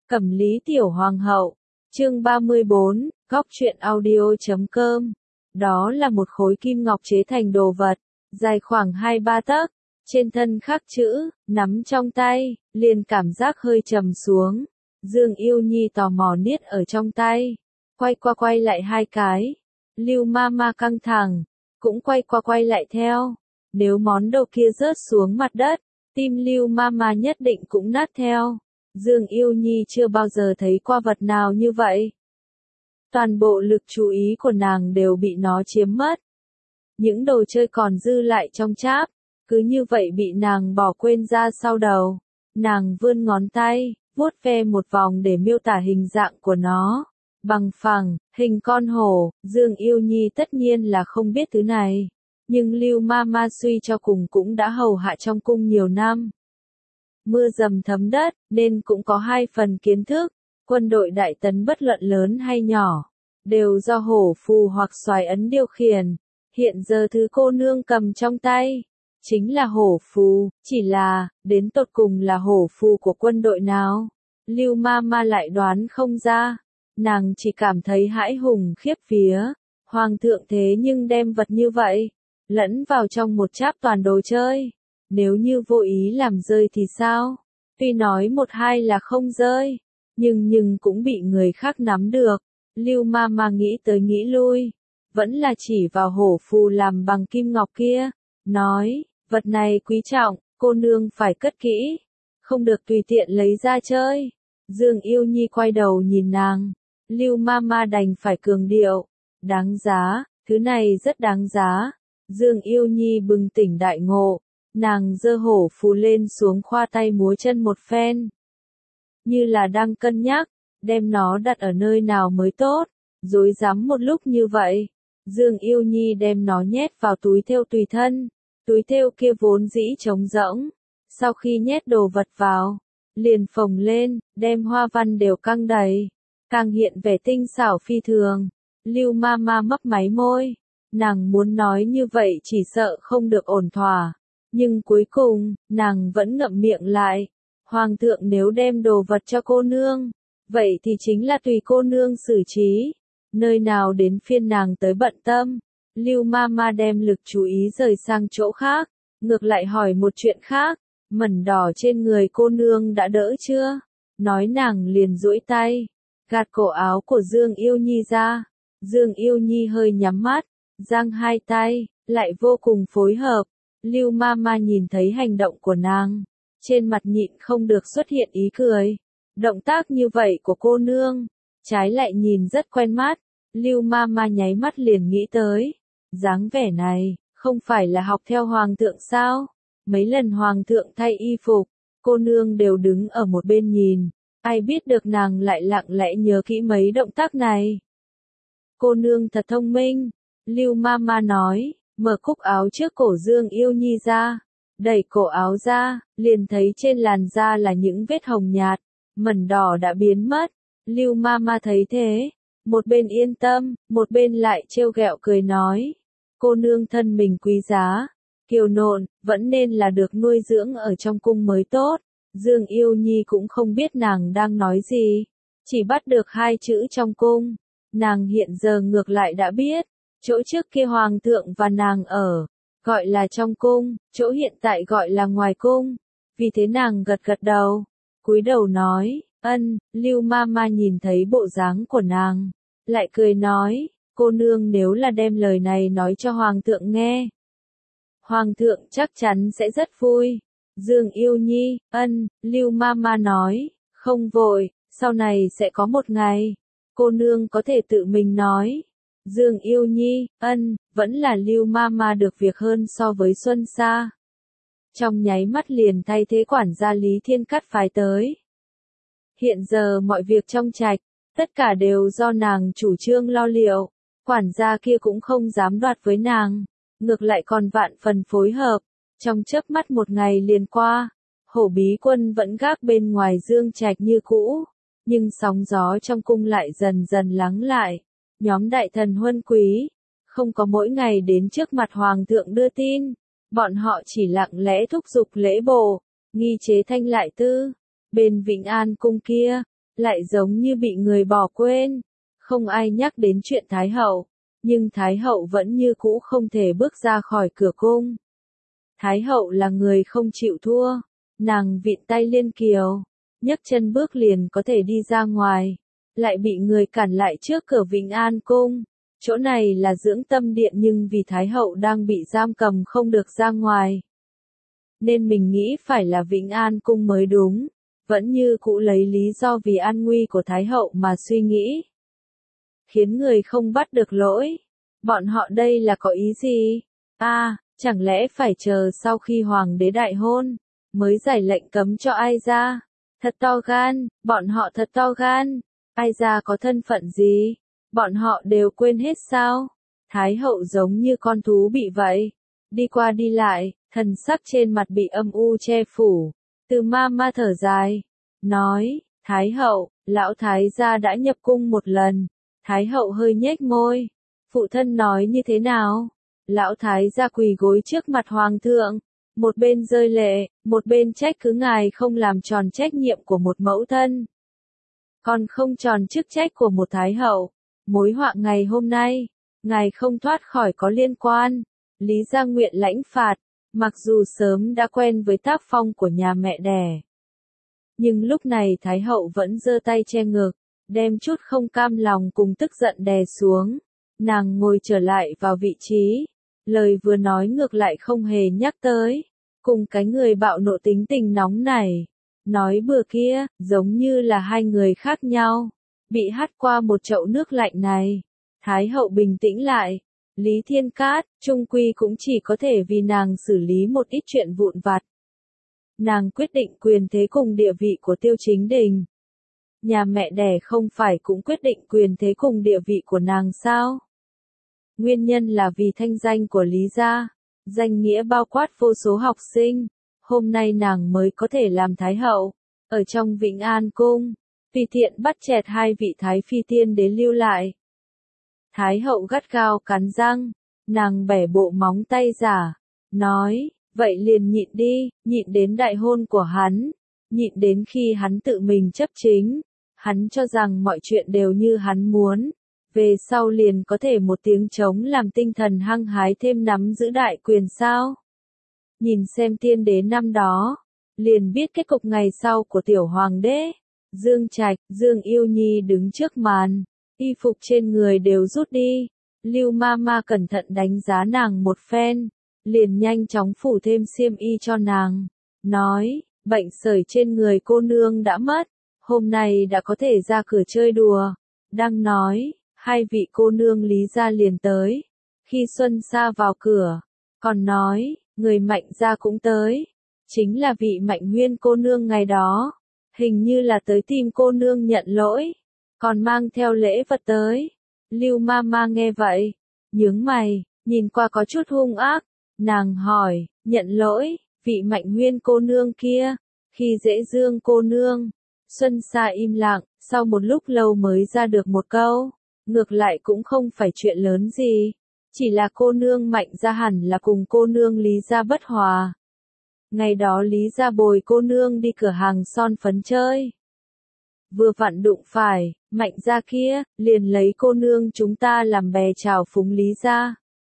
Cẩm Lý Tiểu Hoàng hậu, chương 34, góc truyện audio.com. Đó là một khối kim ngọc chế thành đồ vật, dài khoảng 2-3 tấc, trên thân khắc chữ, nắm trong tay, liền cảm giác hơi trầm xuống. Dương Yêu Nhi tò mò niết ở trong tay, quay qua quay lại 2 cái. Lưu Mama căng thẳng, cũng quay qua quay lại theo. Nếu món đồ kia rớt xuống mặt đất, tim Lưu Mama nhất định cũng nát theo. Dương Yêu Nhi chưa bao giờ thấy qua vật nào như vậy. Toàn bộ lực chú ý của nàng đều bị nó chiếm mất. Những đồ chơi còn dư lại trong cháp, cứ như vậy bị nàng bỏ quên ra sau đầu. Nàng vươn ngón tay, vuốt ve một vòng để miêu tả hình dạng của nó. Bằng phẳng, hình con hổ. Dương Yêu Nhi tất nhiên là không biết thứ này. Nhưng Lưu Mama suy cho cùng cũng đã hầu hạ trong cung nhiều năm. Mưa dầm thấm đất, nên cũng có 2 phần kiến thức. Quân đội Đại Tấn bất luận lớn hay nhỏ, đều do hổ phù hoặc xoài ấn điều khiển. Hiện giờ thứ cô nương cầm trong tay, chính là hổ phù, chỉ là, đến tột cùng là hổ phù của quân đội nào? Lưu Mama lại đoán không ra. Nàng chỉ cảm thấy hãi hùng khiếp vía. Hoàng thượng thế nhưng đem vật như vậy, lẫn vào trong một cháp toàn đồ chơi. Nếu như vô ý làm rơi thì sao? Tuy nói 1-2 là không rơi, nhưng cũng bị người khác nắm được. Lưu Mama nghĩ tới nghĩ lui, vẫn là chỉ vào hổ phù làm bằng kim ngọc kia, nói, vật này quý trọng, cô nương phải cất kỹ, không được tùy tiện lấy ra chơi. Dương Yêu Nhi quay đầu nhìn nàng, Lưu Mama đành phải cường điệu, đáng giá, thứ này rất đáng giá. Dương Yêu Nhi bừng tỉnh đại ngộ, nàng giơ hổ phù lên xuống khoa tay múa chân một phen. Như là đang cân nhắc, đem nó đặt ở nơi nào mới tốt, rối rắm một lúc như vậy. Dương Yêu Nhi đem nó nhét vào túi thêu tùy thân, túi thêu kia vốn dĩ trống rỗng. Sau khi nhét đồ vật vào, liền phồng lên, đem hoa văn đều căng đầy, càng hiện vẻ tinh xảo phi thường. Lưu Mama mấp máy môi, nàng muốn nói như vậy chỉ sợ không được ổn thỏa. Nhưng cuối cùng, nàng vẫn ngậm miệng lại. Hoàng thượng nếu đem đồ vật cho cô nương, vậy thì chính là tùy cô nương xử trí. Nơi nào đến phiên nàng tới bận tâm. Lưu Mama đem lực chú ý rời sang chỗ khác, ngược lại hỏi một chuyện khác. Mẩn đỏ trên người cô nương đã đỡ chưa? Nói nàng liền duỗi tay, gạt cổ áo của Dương Yêu Nhi ra. Dương Yêu Nhi hơi nhắm mắt, giang 2 tay, lại vô cùng phối hợp. Lưu Mama nhìn thấy hành động của nàng, trên mặt nhịn không được xuất hiện ý cười. Động tác như vậy của cô nương, trái lại nhìn rất quen mắt. Lưu Mama nháy mắt liền nghĩ tới, dáng vẻ này, không phải là học theo hoàng thượng sao? Mấy lần hoàng thượng thay y phục, cô nương đều đứng ở một bên nhìn, ai biết được nàng lại lặng lẽ nhớ kỹ mấy động tác này. Cô nương thật thông minh, Lưu Mama nói, mở cúc áo trước cổ Dương Yêu Nhi ra, đẩy cổ áo ra, liền thấy trên làn da là những vết hồng nhạt, mẩn đỏ đã biến mất. Lưu Mama thấy thế, một bên yên tâm, một bên lại trêu ghẹo cười nói, cô nương thân mình quý giá, kiều nộn, vẫn nên là được nuôi dưỡng ở trong cung mới tốt. Dương Yêu Nhi cũng không biết nàng đang nói gì, chỉ bắt được 2 chữ trong cung. Nàng hiện giờ ngược lại đã biết, chỗ trước kia hoàng thượng và nàng ở, gọi là trong cung, chỗ hiện tại gọi là ngoài cung. Vì thế nàng gật gật đầu, cúi đầu nói, ân. Lưu Mama nhìn thấy bộ dáng của nàng, lại cười nói, cô nương nếu là đem lời này nói cho hoàng thượng nghe, hoàng thượng chắc chắn sẽ rất vui. Dương Yêu Nhi, ân. Lưu Mama nói, không vội, sau này sẽ có một ngày, cô nương có thể tự mình nói. Dương Yêu Nhi, ân. Vẫn là Lưu Mama được việc hơn so với Xuân Sa. Trong nháy mắt liền thay thế quản gia Lý Thiên Cát phái tới. Hiện giờ mọi việc trong trạch, tất cả đều do nàng chủ trương lo liệu. Quản gia kia cũng không dám đoạt với nàng, ngược lại còn vạn phần phối hợp. Trong chớp mắt một ngày liền qua, Hổ Bí Quân vẫn gác bên ngoài Dương Trạch như cũ, nhưng sóng gió trong cung lại dần dần lắng lại. Nhóm đại thần huân quý, không có mỗi ngày đến trước mặt hoàng thượng đưa tin, bọn họ chỉ lặng lẽ thúc giục lễ bộ, nghi chế thanh lại tư. Bên Vĩnh An cung kia, lại giống như bị người bỏ quên. Không ai nhắc đến chuyện Thái hậu, nhưng Thái hậu vẫn như cũ không thể bước ra khỏi cửa cung. Thái hậu là người không chịu thua, nàng vịn tay liên kiều, nhấc chân bước liền có thể đi ra ngoài, lại bị người cản lại trước cửa Vĩnh An cung. Chỗ này là dưỡng tâm điện nhưng vì Thái hậu đang bị giam cầm không được ra ngoài, nên mình nghĩ phải là Vĩnh An cung mới đúng, vẫn như cũ lấy lý do vì an nguy của Thái hậu mà suy nghĩ. Khiến người không bắt được lỗi. Bọn họ đây là có ý gì? Chẳng lẽ phải chờ sau khi hoàng đế đại hôn, mới giải lệnh cấm cho ai ra? Thật to gan, bọn họ thật to gan. Ai ra có thân phận gì? Bọn họ đều quên hết sao? Thái hậu giống như con thú bị vậy. Đi qua đi lại, thần sắc trên mặt bị âm u che phủ. Từ ma ma thở dài. Nói, Thái hậu, lão thái gia đã nhập cung một lần. Thái hậu hơi nhếch môi. Phụ thân nói như thế nào? Lão thái gia quỳ gối trước mặt hoàng thượng. Một bên rơi lệ, một bên trách cứ ngài không làm tròn trách nhiệm của một mẫu thân. Còn không tròn chức trách của một thái hậu. Mối họa ngày hôm nay, ngài không thoát khỏi có liên quan. Lý gia nguyện lãnh phạt, mặc dù sớm đã quen với tác phong của nhà mẹ đẻ. Nhưng lúc này Thái hậu vẫn giơ tay che ngực, đem chút không cam lòng cùng tức giận đè xuống. Nàng ngồi trở lại vào vị trí, lời vừa nói ngược lại không hề nhắc tới. Cùng cái người bạo nộ tính tình nóng này, nói bừa kia, giống như là hai người khác nhau. Bị hắt qua một chậu nước lạnh này, Thái hậu bình tĩnh lại. Lý Thiên Cát, trung quy cũng chỉ có thể vì nàng xử lý một ít chuyện vụn vặt. Nàng quyết định quyền thế cùng địa vị của Tiêu Chính Đình. Nhà mẹ đẻ không phải cũng quyết định quyền thế cùng địa vị của nàng sao? Nguyên nhân là vì thanh danh của Lý gia, danh nghĩa bao quát vô số học sinh. Hôm nay nàng mới có thể làm Thái hậu, ở trong Vĩnh An cung. Tùy tiện bắt chẹt hai vị Thái phi tiên đến lưu lại. Thái hậu gắt gao cắn răng, nàng bẻ bộ móng tay giả, nói, vậy liền nhịn đi, nhịn đến đại hôn của hắn, nhịn đến khi hắn tự mình chấp chính, hắn cho rằng mọi chuyện đều như hắn muốn, về sau liền có thể một tiếng trống làm tinh thần hăng hái thêm nắm giữ đại quyền sao. Nhìn xem tiên đế năm đó, liền biết kết cục ngày sau của tiểu hoàng đế. Dương Trạch, Dương Yêu Nhi đứng trước màn, y phục trên người đều rút đi. Lưu ma ma cẩn thận đánh giá nàng một phen, liền nhanh chóng phủ thêm xiêm y cho nàng, nói, bệnh sởi trên người cô nương đã mất, hôm nay đã có thể ra cửa chơi đùa. Đang nói, hai vị cô nương Lý gia liền tới. Khi Xuân Sa vào cửa, còn nói, người Mạnh gia cũng tới, chính là vị Mạnh Huyên cô nương ngày đó. Hình như là tới tìm cô nương nhận lỗi, còn mang theo lễ vật tới. Lưu ma ma nghe vậy, nhướng mày, nhìn qua có chút hung ác. Nàng hỏi, nhận lỗi, vị Mạnh Huyên cô nương kia, khi dễ Dương cô nương. Xuân Sa im lặng, sau một lúc lâu mới ra được một câu, ngược lại cũng không phải chuyện lớn gì, chỉ là cô nương Mạnh gia hẳn là cùng cô nương Lý gia bất hòa. Ngày đó Lý gia bồi cô nương đi cửa hàng son phấn chơi. Vừa vặn đụng phải, Mạnh gia kia, liền lấy cô nương chúng ta làm bè chào phúng Lý gia.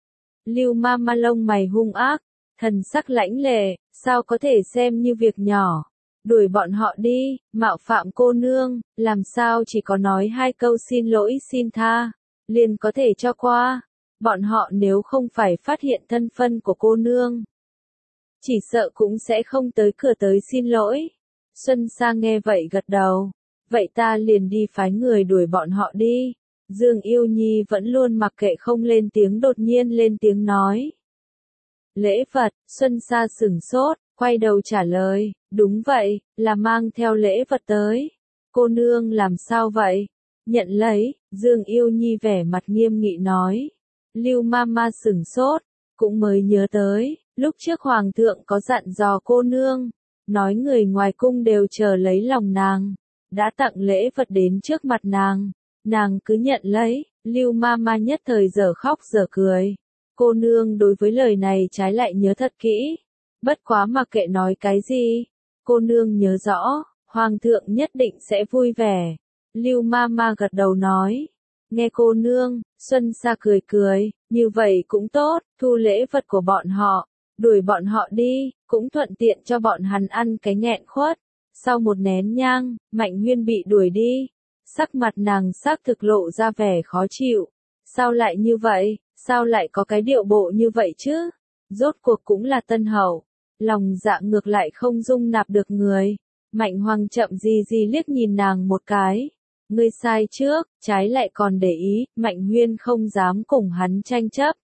Lưu ma ma lông mày hung ác, thần sắc lãnh lệ, sao có thể xem như việc nhỏ. Đuổi bọn họ đi, mạo phạm cô nương, làm sao chỉ có nói hai câu xin lỗi xin tha, liền có thể cho qua. Bọn họ nếu không phải phát hiện thân phận của cô nương, chỉ sợ cũng sẽ không tới cửa tới xin lỗi. Xuân Sa nghe vậy gật đầu. Vậy ta liền đi phái người đuổi bọn họ đi. Dương Yêu Nhi vẫn luôn mặc kệ không lên tiếng, đột nhiên lên tiếng nói. Lễ vật, Xuân Sa sửng sốt, quay đầu trả lời, đúng vậy, là mang theo lễ vật tới. Cô nương làm sao vậy? Nhận lấy, Dương Yêu Nhi vẻ mặt nghiêm nghị nói. Lưu ma ma sửng sốt, cũng mới nhớ tới, lúc trước hoàng thượng có dặn dò cô nương, nói người ngoài cung đều chờ lấy lòng nàng, đã tặng lễ vật đến trước mặt nàng cứ nhận lấy. Lưu ma ma nhất thời dở khóc dở cười. Cô nương đối với lời này trái lại nhớ thật kỹ, bất quá mặc kệ nói cái gì, cô nương nhớ rõ, Hoàng thượng nhất định sẽ vui vẻ. Lưu Mama gật đầu nói. Nghe cô nương, Xuân Sa cười cười, như vậy cũng tốt, thu lễ vật của bọn họ, đuổi bọn họ đi, cũng thuận tiện cho bọn hắn ăn cái nghẹn khuất. Sau một nén nhang, Mạnh Huyên bị đuổi đi. Sắc mặt nàng xác thực lộ ra vẻ khó chịu. Sao lại như vậy, sao lại có cái điệu bộ như vậy chứ? Rốt cuộc cũng là tân hậu. Lòng dạ ngược lại không dung nạp được người. Mạnh Hoàng chậm gì gì liếc nhìn nàng một cái. Ngươi sai trước, trái lại còn để ý, Mạnh Huyên không dám cùng hắn tranh chấp.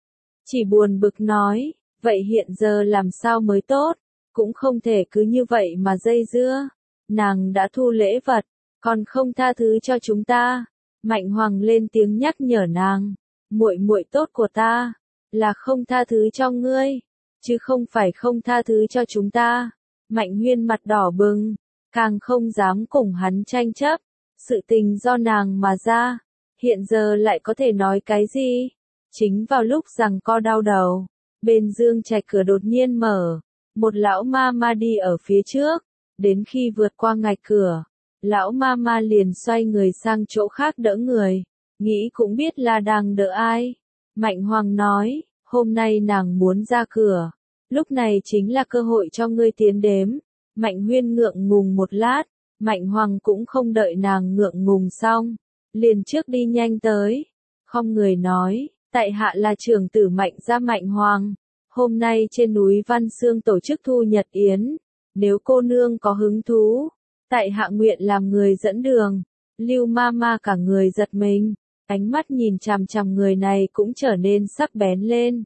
Chỉ buồn bực nói, vậy hiện giờ làm sao mới tốt, cũng không thể cứ như vậy mà dây dưa. Nàng đã thu lễ vật, còn không tha thứ cho chúng ta. Mạnh Hoàng lên tiếng nhắc nhở nàng, muội muội tốt của ta, là không tha thứ cho ngươi, chứ không phải không tha thứ cho chúng ta. Mạnh Huyên mặt đỏ bừng, càng không dám cùng hắn tranh chấp. Sự tình do nàng mà ra, hiện giờ lại có thể nói cái gì? Chính vào lúc rằng co đau đầu, bên Dương Trạch cửa đột nhiên mở, một lão ma ma đi ở phía trước, đến khi vượt qua ngạch cửa, lão ma ma liền xoay người sang chỗ khác đỡ người, nghĩ cũng biết là đang đỡ ai. Mạnh Hoàng nói, hôm nay nàng muốn ra cửa, lúc này chính là cơ hội cho ngươi tiến đếm. Mạnh Huyên ngượng ngùng một lát, Mạnh Hoàng cũng không đợi nàng ngượng ngùng xong, liền trước đi nhanh tới, không người nói, tại hạ là trưởng tử Mạnh gia Mạnh Hoàng, hôm nay trên núi Văn Xương tổ chức thu nhật yến, nếu cô nương có hứng thú, tại hạ nguyện làm người dẫn đường. Lưu Mama cả người giật mình, ánh mắt nhìn chằm chằm người này cũng trở nên sắc bén lên.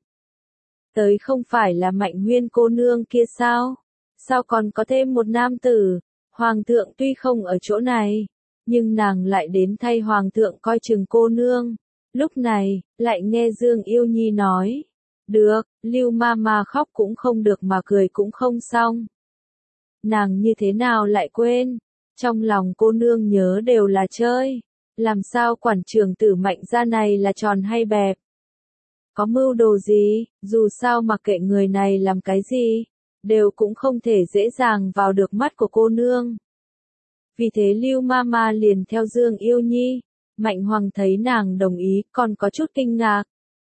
Tới không phải là Mạnh Huyên cô nương kia sao? Sao còn có thêm một nam tử? Hoàng thượng tuy không ở chỗ này, nhưng nàng lại đến thay hoàng thượng coi chừng cô nương. Lúc này, lại nghe Dương Yêu Nhi nói. Được, Lưu Mama khóc cũng không được mà cười cũng không xong. Nàng như thế nào lại quên? Trong lòng cô nương nhớ đều là chơi. Làm sao quản trưởng tử Mạnh gia này là tròn hay bẹp? Có mưu đồ gì, dù sao mặc kệ người này làm cái gì, đều cũng không thể dễ dàng vào được mắt của cô nương. Vì thế Lưu Mama liền theo Dương Yêu Nhi. Mạnh Hoàng thấy nàng đồng ý, còn có chút kinh ngạc.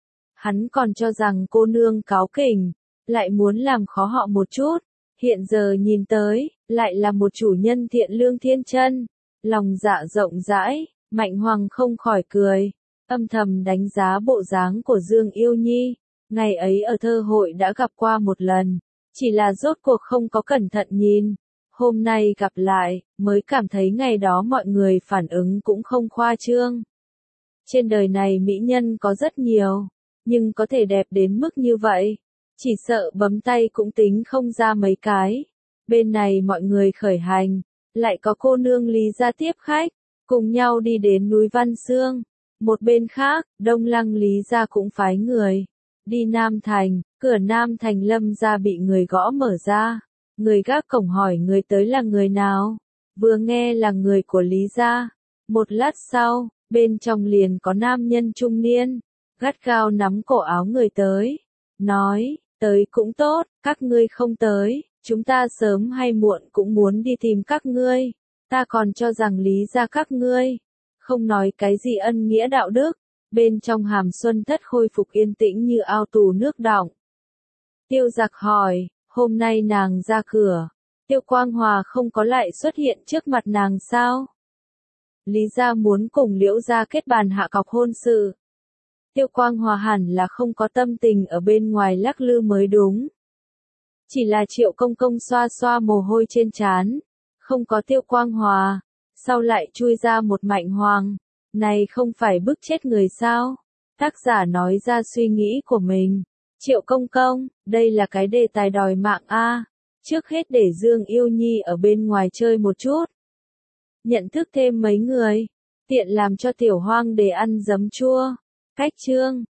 Hắn còn cho rằng cô nương cáu kỉnh, lại muốn làm khó họ một chút. Hiện giờ nhìn tới, lại là một chủ nhân thiện lương thiên chân, lòng dạ rộng rãi. Mạnh Hoàng không khỏi cười, âm thầm đánh giá bộ dáng của Dương Yêu Nhi. Ngày ấy ở thơ hội đã gặp qua một lần, chỉ là rốt cuộc không có cẩn thận nhìn. Hôm nay gặp lại, mới cảm thấy ngày đó mọi người phản ứng cũng không khoa trương. Trên đời này mỹ nhân có rất nhiều, nhưng có thể đẹp đến mức như vậy, chỉ sợ bấm tay cũng tính không ra mấy cái. Bên này mọi người khởi hành, lại có cô nương Lý gia tiếp khách, cùng nhau đi đến núi Văn Xương. Một bên khác, Đông Lăng Lý gia cũng phái người đi Nam Thành, cửa Nam Thành Lâm gia bị người gõ mở ra. Người gác cổng hỏi người tới là người nào, vừa nghe là người của Lý gia. Một lát sau, bên trong liền có nam nhân trung niên, gắt gao nắm cổ áo người tới, nói, tới cũng tốt, các ngươi không tới, chúng ta sớm hay muộn cũng muốn đi tìm các ngươi, ta còn cho rằng Lý gia các ngươi, không nói cái gì ân nghĩa đạo đức. Bên trong Hàm Xuân Thất khôi phục yên tĩnh như ao tù nước đọng. Tiêu Giặc hỏi, hôm nay nàng ra cửa, Tiêu Quang Hòa không có lại xuất hiện trước mặt nàng sao? Lý gia muốn cùng Liễu gia kết bàn hạ cọc hôn sự. Tiêu Quang Hòa hẳn là không có tâm tình ở bên ngoài lắc lư mới đúng. Chỉ là Triệu Công Công xoa xoa mồ hôi trên trán, không có Tiêu Quang Hòa, sau lại chui ra một Mạnh Hoàng, này không phải bức chết người sao? Tác giả nói ra suy nghĩ của mình. Triệu Công Công, đây là cái đề tài đòi mạng a. Trước hết để Dương Yêu Nhi ở bên ngoài chơi một chút, nhận thức thêm mấy người, tiện làm cho Tiểu Hoang để ăn giấm chua. Cách chương